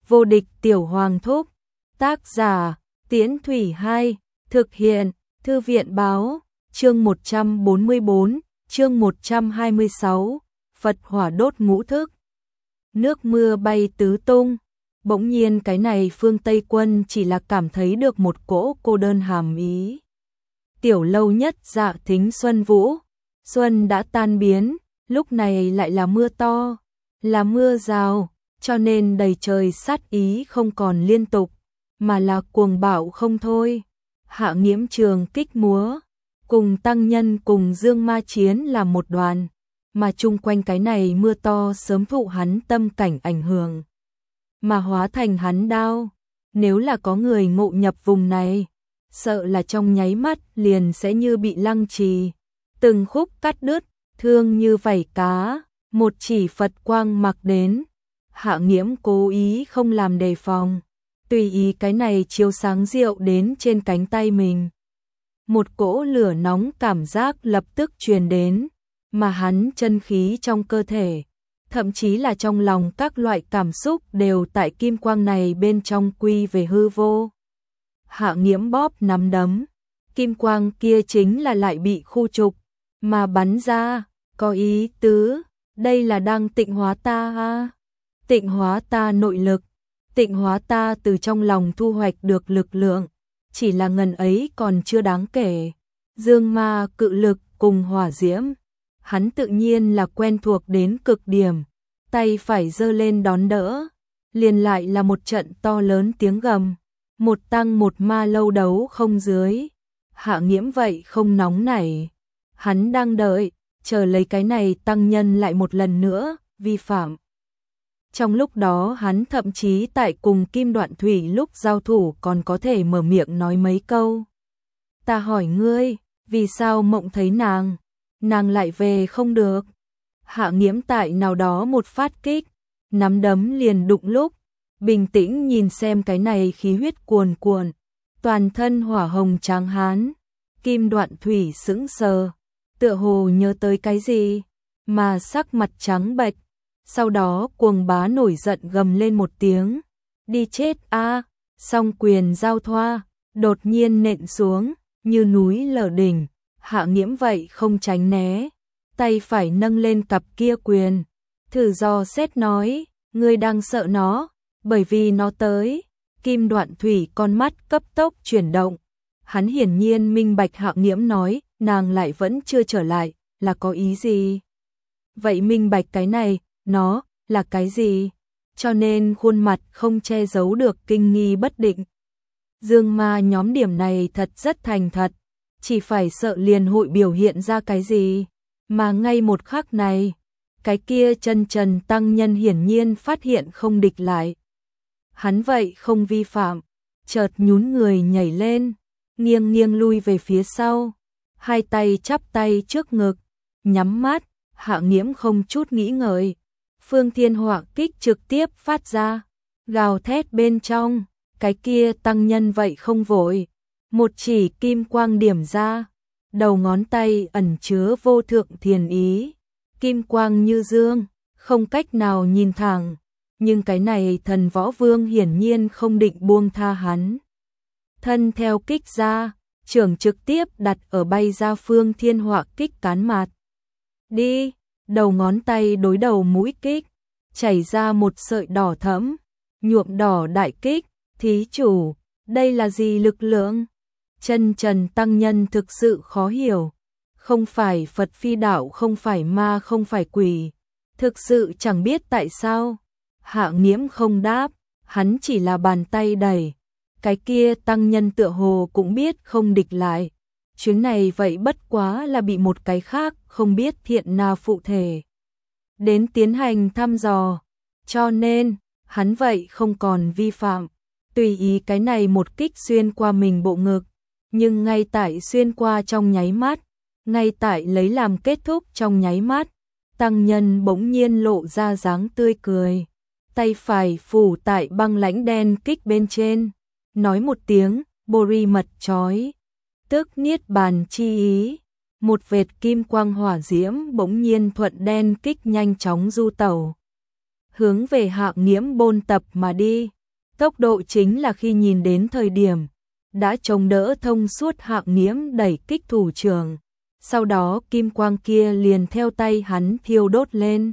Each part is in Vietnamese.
Vô địch tiểu hoàng thúc. Tác giả, Tiễn Thủy 2, thực hiện, Thư viện báo, chương 144, chương 126, Phật hỏa đốt ngũ thức. Nước mưa bay tứ tung, bỗng nhiên cái này Phương Tây Quân chỉ là cảm thấy được một cỗ cô đơn hàm ý. Tiểu lâu nhất Dạ Thính Xuân Vũ, xuân đã tan biến, lúc này lại là mưa to, là mưa rào, cho nên đầy trời sát ý không còn liên tục, mà là cuồng bạo không thôi. Hạ Nghiễm trường kích múa, cùng tăng nhân cùng Dương Ma chiến là một đoàn, mà chung quanh cái này mưa to sớm thụ hắn tâm cảnh ảnh hưởng, mà hóa thành hắn đao. Nếu là có người ngộ nhập vùng này, sợ là trong nháy mắt liền sẽ như bị lăng trì, từng khúc cắt đứt, thương như vảy cá, một chỉ Phật quang mặc đến. Hạ Nghiễm cố ý không làm đề phòng, tùy ý cái này chiếu sáng rượu đến trên cánh tay mình. Một cỗ lửa nóng cảm giác lập tức truyền đến, mà hắn chân khí trong cơ thể, thậm chí là trong lòng các loại cảm xúc đều tại kim quang này bên trong quy về hư vô. Hạ Nghiễm bóp nắm đấm, kim quang kia chính là lại bị khu trục, mà bắn ra, có ý tứ, đây là đang tịnh hóa ta ha. Tịnh hóa ta nội lực, tịnh hóa ta từ trong lòng thu hoạch được lực lượng, chỉ là ngần ấy còn chưa đáng kể. Dương ma cự lực cùng hỏa diễm, hắn tự nhiên là quen thuộc đến cực điểm, tay phải giơ lên đón đỡ, liền lại là một trận to lớn tiếng gầm, một tăng một ma lâu đấu không dưới. Hạ Nghiễm vậy không nóng nảy, hắn đang đợi, chờ lấy cái này tăng nhân lại một lần nữa vi phạm. Trong lúc đó hắn thậm chí tại cùng Kim Đoạn Thủy lúc giao thủ còn có thể mở miệng nói mấy câu. Ta hỏi ngươi, vì sao mộng thấy nàng lại về không được? Hạ Nghiễm tại nào đó một phát kích, nắm đấm liền đụng lúc, bình tĩnh nhìn xem cái này khí huyết cuồn cuộn, toàn thân hỏa hồng tráng hán. Kim Đoạn Thủy sững sờ, tựa hồ nhớ tới cái gì, mà sắc mặt trắng bệch. Sau đó cuồng bá nổi giận gầm lên một tiếng, đi chết a! Song quyền giao thoa, đột nhiên nện xuống, như núi lở đỉnh. Hạ Nghiễm vậy không tránh né, tay phải nâng lên cặp kia quyền, thử dò xét nói, ngươi đang sợ nó, bởi vì nó tới. Kim Đoạn Thủy con mắt cấp tốc chuyển động, hắn hiển nhiên minh bạch Hạ Nghiễm nói, nàng lại vẫn chưa trở lại, là có ý gì? Vậy minh bạch cái này, nó là cái gì? Cho nên khuôn mặt không che giấu được kinh nghi bất định. Dương ma nhóm điểm này thật rất thành thật, chỉ phải sợ liền hội biểu hiện ra cái gì, mà ngay một khắc này, cái kia chân trần tăng nhân hiển nhiên phát hiện không địch lại. Hắn vậy không vi phạm, chợt nhún người nhảy lên, nghiêng nghiêng lui về phía sau, hai tay chắp tay trước ngực, nhắm mắt. Hạ Nghiễm không chút nghĩ ngợi, Phương Thiên Hỏa kích trực tiếp phát ra, gào thét bên trong, cái kia tăng nhân vậy không vội, một chỉ kim quang điểm ra, đầu ngón tay ẩn chứa vô thượng thiền ý, kim quang như dương, không cách nào nhìn thẳng, nhưng cái này Thần Võ Vương hiển nhiên không định buông tha hắn. Thân theo kích ra, trưởng trực tiếp đặt ở bay ra Phương Thiên Hỏa kích cán mặt. Đi, đầu ngón tay đối đầu mũi kích, chảy ra một sợi đỏ thẫm, nhuộm đỏ đại kích. Thí chủ, đây là gì lực lượng? Chân trần tăng nhân thực sự khó hiểu, không phải Phật phi đạo, không phải ma, không phải quỷ, thực sự chẳng biết tại sao. Hạ Nghiễm không đáp, hắn chỉ là bàn tay đẩy, cái kia tăng nhân tựa hồ cũng biết không địch lại. Chuyến này vậy bất quá là bị một cái khác không biết thiện na phụ thể đến tiến hành thăm dò, cho nên hắn vậy không còn vi phạm, tùy ý cái này một kích xuyên qua mình bộ ngực, nhưng ngay tại xuyên qua trong nháy mắt, ngay tại lấy làm kết thúc trong nháy mắt, tăng nhân bỗng nhiên lộ ra dáng tươi cười, tay phải phủ tại băng lãnh đen kích bên trên, nói một tiếng bori mật chói, tức niết bàn chi ý, một vệt kim quang hỏa diễm bỗng nhiên thuận đen kích nhanh chóng du tẩu. hướng về Hạ Nghiễm bôn tập mà đi. Tốc độ chính là khi nhìn đến thời điểm, đã chống đỡ thông suốt Hạ Nghiễm đẩy kích thủ trưởng. Sau đó kim quang kia liền theo tay hắn thiêu đốt lên.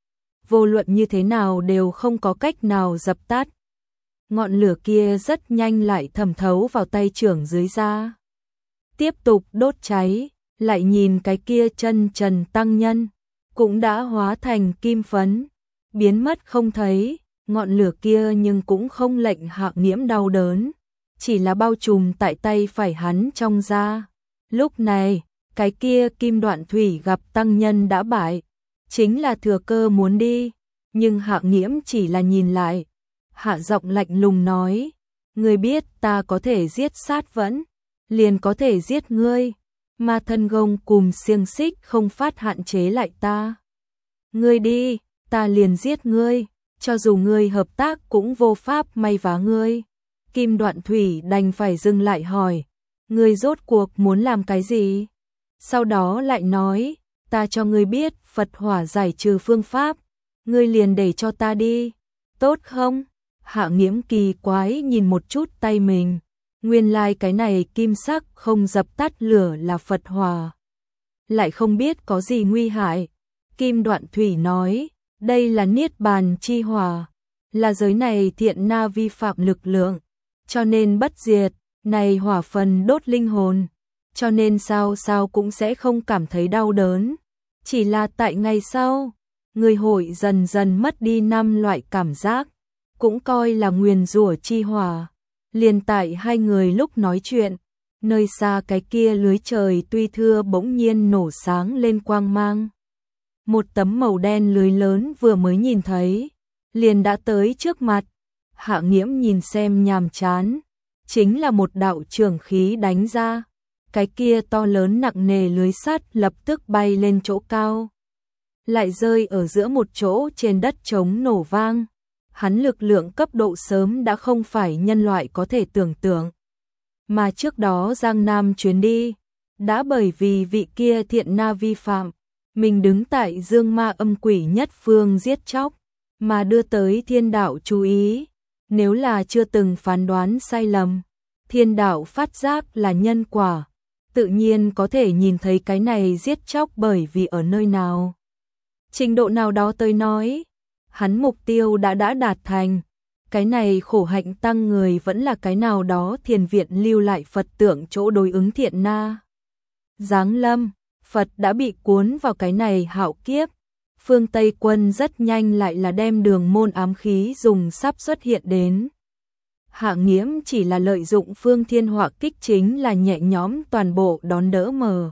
Vô luận như thế nào đều không có cách nào dập tắt. Ngọn lửa kia rất nhanh lại thẩm thấu vào tay trưởng dưới da. Tiếp tục đốt cháy, lại nhìn cái kia chân trần tăng nhân, cũng đã hóa thành kim phấn, biến mất không thấy. Ngọn lửa kia nhưng cũng không lệnh Hạ Nghiễm đau đớn, chỉ là bao trùm tại tay phải hắn trong da. Lúc này, cái kia Kim Đoạn Thủy gặp tăng nhân đã bại, chính là thừa cơ muốn đi, nhưng Hạ Nghiễm chỉ là nhìn lại, hạ giọng lạnh lùng nói, ngươi biết ta có thể giết sát vẫn, liền có thể giết ngươi, mà thân gông cùng xiềng xích không phát hạn chế lại ta. Ngươi đi, ta liền giết ngươi, cho dù ngươi hợp tác cũng vô pháp may vá ngươi. Kim Đoạn Thủy đành phải dừng lại hỏi, ngươi rốt cuộc muốn làm cái gì? Sau đó lại nói, ta cho ngươi biết Phật hỏa giải trừ phương pháp, ngươi liền để cho ta đi, tốt không? Hạ Nghiễm kỳ quái nhìn một chút tay mình, nguyên lai cái này kim sắc không dập tắt lửa là Phật hỏa, lại không biết có gì nguy hại. Kim Đoạn Thủy nói, đây là niết bàn chi hỏa, là giới này thiện na vi phạm lực lượng, cho nên bất diệt, này hỏa phần đốt linh hồn, cho nên sao cũng sẽ không cảm thấy đau đớn, chỉ là tại ngày sau, người hội dần dần mất đi 5 loại cảm giác, cũng coi là nguyền rủa chi hỏa. Liền tại hai người lúc nói chuyện, nơi xa cái kia lưới trời tuy thưa bỗng nhiên nổ sáng lên quang mang. Một tấm màu đen lưới lớn vừa mới nhìn thấy, liền đã tới trước mặt. Hạ Nghiễm nhìn xem nhàm chán, chính là một đạo trường khí đánh ra, cái kia to lớn nặng nề lưới sắt lập tức bay lên chỗ cao, lại rơi ở giữa một chỗ trên đất trống nổ vang. Hắn lực lượng cấp độ sớm đã không phải nhân loại có thể tưởng tượng, mà trước đó Giang Nam chuyến đi, đã bởi vì vị kia thiện na vi phạm, mình đứng tại dương ma âm quỷ nhất phương giết chóc, mà đưa tới thiên đạo chú ý. Nếu là chưa từng phán đoán sai lầm, thiên đạo phát giác là nhân quả, tự nhiên có thể nhìn thấy cái này giết chóc bởi vì ở nơi nào. Trình độ nào đó tới nói, hắn mục tiêu đã đạt thành, cái này khổ hạnh tăng người vẫn là cái nào đó thiền viện lưu lại Phật tượng chỗ đối ứng thiện na. Giáng lâm, Phật đã bị cuốn vào cái này hạo kiếp, phương Tây quân rất nhanh lại là đem đường môn ám khí dùng sắp xuất hiện đến. Hạ Nghiễm chỉ là lợi dụng phương thiên họa kích chính là nhẹ nhõm toàn bộ đón đỡ mờ.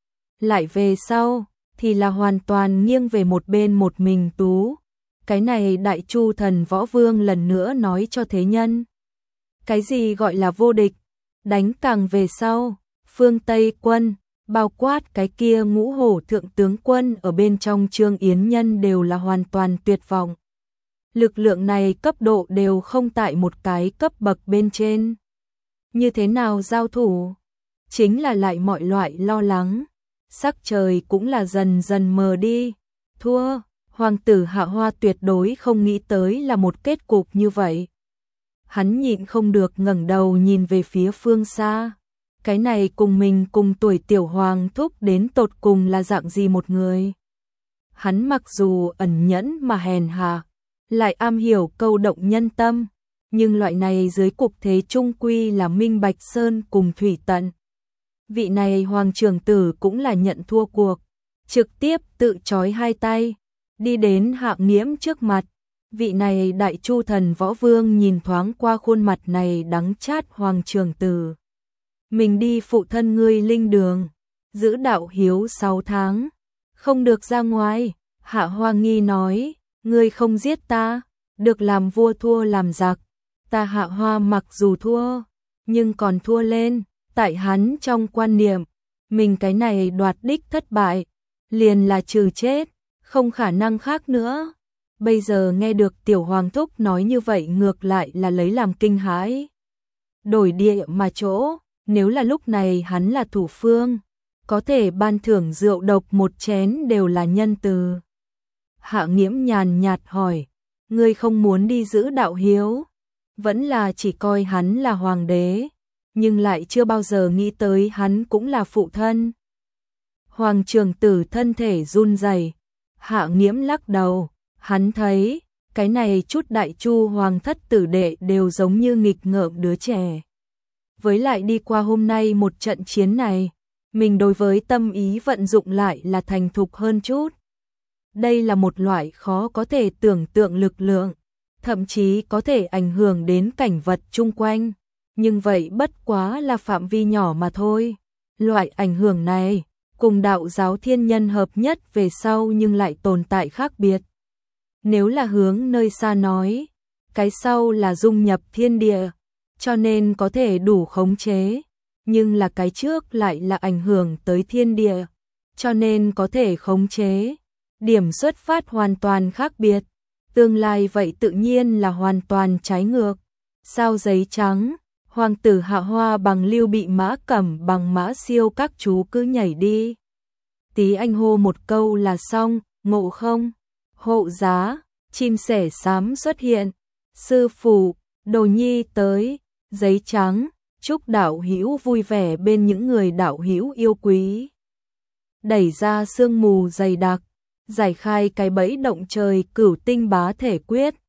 Lại về sau, thì là hoàn toàn nghiêng về một bên một mình tú. Cái này Đại Chu Thần Võ Vương lần nữa nói cho thế nhân. Cái gì gọi là vô địch? Đánh càng về sau, phương Tây quân, bao quát cái kia Ngũ Hổ thượng tướng quân ở bên trong Trương Yến Nhân đều là hoàn toàn tuyệt vọng. Lực lượng này cấp độ đều không tại một cái cấp bậc bên trên. Như thế nào giao thủ? Chính là lại mọi loại lo lắng. Sắc trời cũng là dần dần mờ đi. Thua, hoàng tử Hạ Hoa tuyệt đối không nghĩ tới là một kết cục như vậy. Hắn nhịn không được ngẩng đầu nhìn về phía phương xa. Cái này cùng mình cùng tuổi tiểu hoàng thúc đến tột cùng là dạng gì một người. Hắn mặc dù ẩn nhẫn mà hèn hạ, lại am hiểu câu động nhân tâm, nhưng loại này dưới cục thế trung quy là Minh Bạch Sơn cùng Thủy Tận. Vị này hoàng trưởng tử cũng là nhận thua cuộc, trực tiếp tự trói hai tay, đi đến Hạ Nghiễm trước mặt. Vị này Đại Chu Thần Võ Vương nhìn thoáng qua khuôn mặt này đắng chát hoàng trưởng tử. Mình đi phụ thân ngươi linh đường, giữ đạo hiếu 6 tháng, không được ra ngoài. Hạ Hoa Nghi nói, ngươi không giết ta, được làm vua thua làm giặc. Ta Hạ Hoa mặc dù thua, nhưng còn thua lên, tại hắn trong quan niệm, mình cái này đoạt đích thất bại, liền là trừ chết, không khả năng khác nữa. Bây giờ nghe được tiểu hoàng thúc nói như vậy ngược lại là lấy làm kinh hãi. Đổi địa mà chỗ, nếu là lúc này hắn là thủ phương, có thể ban thưởng rượu độc một chén đều là nhân từ. Hạ Nghiễm nhàn nhạt hỏi, ngươi không muốn đi giữ đạo hiếu, vẫn là chỉ coi hắn là hoàng đế, nhưng lại chưa bao giờ nghĩ tới hắn cũng là phụ thân. Hoàng Trường Tử thân thể run rẩy, Hạ Nghiễm lắc đầu, hắn thấy, cái này chút đại chu hoàng thất tử đệ đều giống như nghịch ngợm đứa trẻ. Với lại đi qua hôm nay một trận chiến này, mình đối với tâm ý vận dụng lại là thành thục hơn chút. Đây là một loại khó có thể tưởng tượng lực lượng, thậm chí có thể ảnh hưởng đến cảnh vật chung quanh, nhưng vậy bất quá là phạm vi nhỏ mà thôi. Loại ảnh hưởng này, cùng đạo giáo thiên nhân hợp nhất về sau nhưng lại tồn tại khác biệt. Nếu là hướng nơi xa nói, cái sau là dung nhập thiên địa, cho nên có thể đủ khống chế, nhưng là cái trước lại là ảnh hưởng tới thiên địa, cho nên có thể khống chế. Điểm xuất phát hoàn toàn khác biệt, tương lai vậy tự nhiên là hoàn toàn trái ngược. Sao giấy trắng, hoàng tử Hạ Hoa bằng Lưu bị Mã Cẩm bằng Mã Siêu các chú cứ nhảy đi. Tí anh hô một câu là xong, ngộ không? Hộ giá, chim sẻ xám xuất hiện, sư phụ, đồ nhi tới, giấy trắng, chúc đạo hữu vui vẻ bên những người đạo hữu yêu quý. Đẩy ra sương mù dày đặc, giải khai cái bẫy động trời Cửu Tinh Bá Thể Quyết.